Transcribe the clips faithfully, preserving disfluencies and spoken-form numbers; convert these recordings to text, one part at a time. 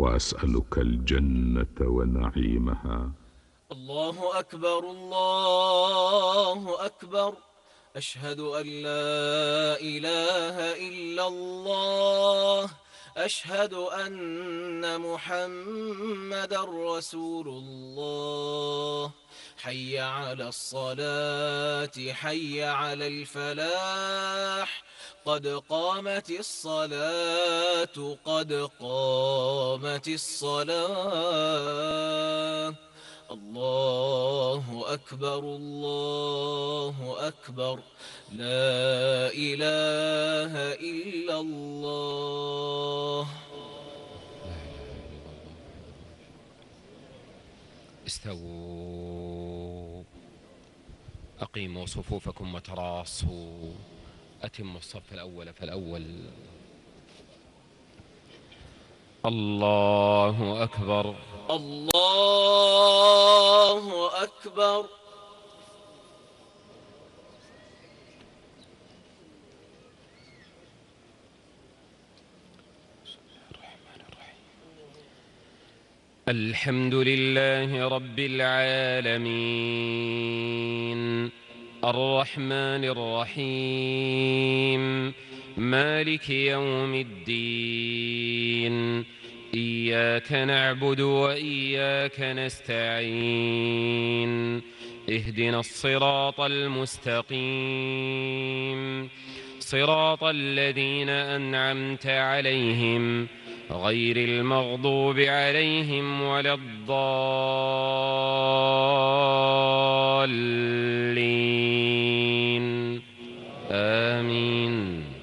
وأسألك الجنة ونعيمها. الله أكبر الله أكبر، أشهد أن لا إله إلا الله، أشهد أن محمدا رسول الله. حي على الصلاة حي على الفلاح، قد قامت الصلاة قد قامت الصلاة. الله أكبر الله أكبر، لا إله إلا الله. استووا، أقيموا صفوفكم وتراصوا، أتموا الصف الأول فالأول. الله أكبر الله أكبر. الحمد لله رب العالمين، الرحمن الرحيم، مالك يوم الدين. إياك نعبد وإياك نستعين، اهدنا الصراط المستقيم، صراط الذين أنعمت عليهم غير المغضوب عليهم ولا الضالين، آمين.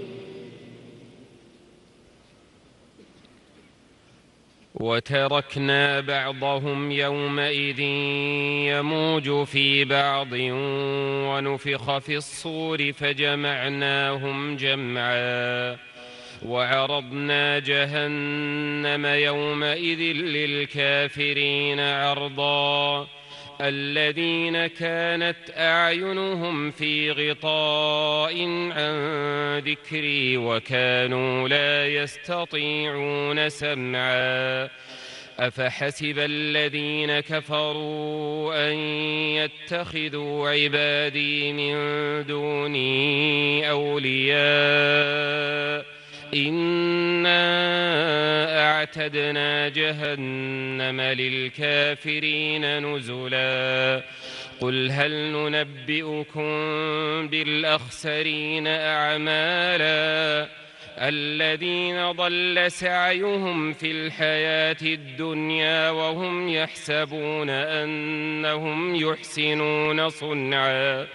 وتركنا بعضهم يومئذ يموج في بعض، ونفخ في الصور فجمعناهم جمعا، وعرضنا جهنم يومئذ للكافرين عرضا. الذين كانت أعينهم في غطاء عن ذكري وكانوا لا يستطيعون سمعا. أفحسب الذين كفروا أن يتخذوا عبادي من دوني أولياء، إنا أعتدنا جهنم للكافرين نزلا. قل هل ننبئكم بالأخسرين أعمالا، الذين ضل سعيهم في الحياة الدنيا وهم يحسبون أنهم يحسنون صنعا.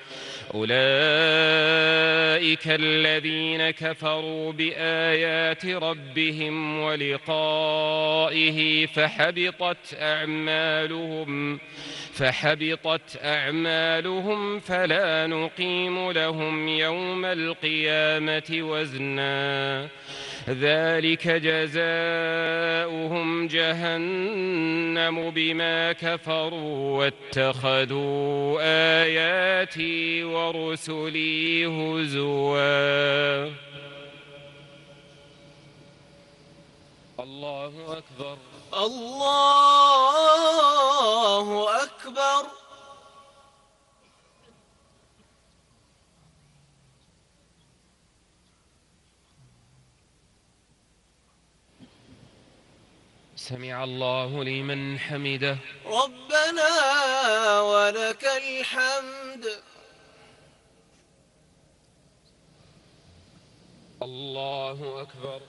أولئك الذين كفروا بآيات ربهم ولقائه فحبطت أعمالهم فحبطت أعمالهم فلا نقيم لهم يوم القيامة وزنا. ذلك جزاؤهم جهنم بما كفروا واتخذوا آياتي ورسلي هزوا. الله أكبر الله أكبر. سمع الله لمن حمده. ربنا ولك الحمد. الله أكبر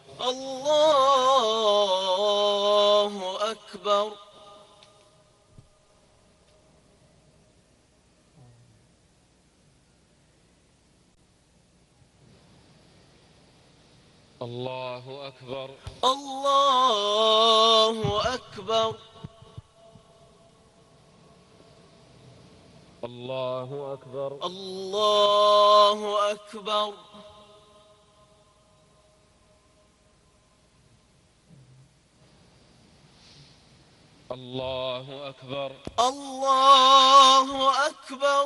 الله أكبر. الله أكبر الله أكبر. الله أكبر الله أكبر. الله أكبر الله أكبر.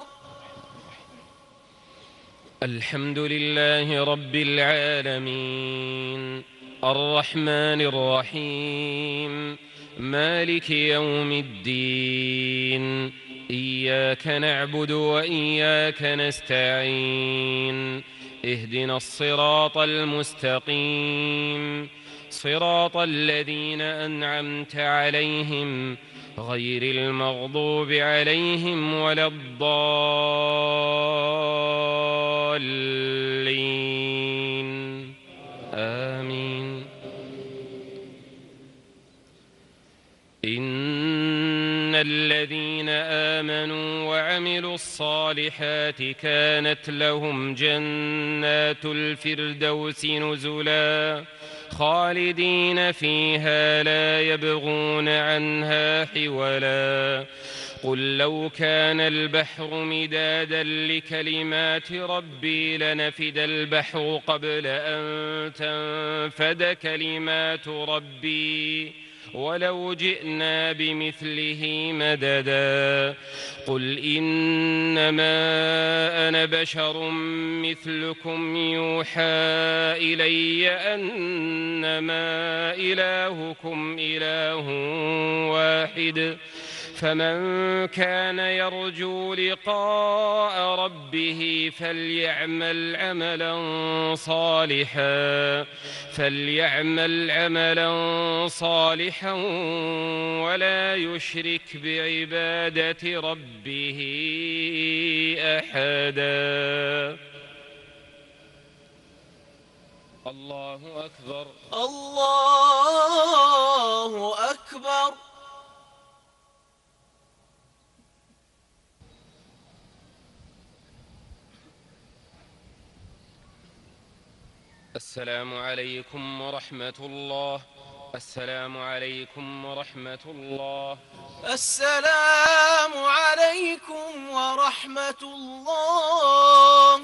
الحمد لله رب العالمين، الرحمن الرحيم مالك يوم الدين إياك نعبد وإياك نستعين اهدنا الصراط المستقيم صراط الذين أنعمت عليهم غير المغضوب عليهم ولا الضالين آمين. إن الذين آمنوا وعملوا الصالحات كانت لهم جنات الفردوس نزلا خالدين فيها لا يبغون عنها حولا. قل لو كان البحر مدادا لكلمات ربي لنفد البحر قبل أن تنفد كلمات ربي ولو جئنا بمثله مددا. قل إنما أنا بشر مثلكم يوحى إلي أنما إلهكم إله واحد فمن كان يرجو لقاء ربه فليعمل عملا صالحا فليعمل عملا صالحا ولا يشرك بعبادة ربه أحدا. الله أكبر. الله أكبر. السلام عليكم ورحمة الله. السلام عليكم ورحمة الله. السلام عليكم ورحمة الله.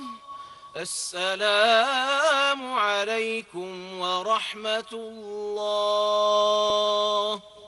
السلام عليكم ورحمة الله.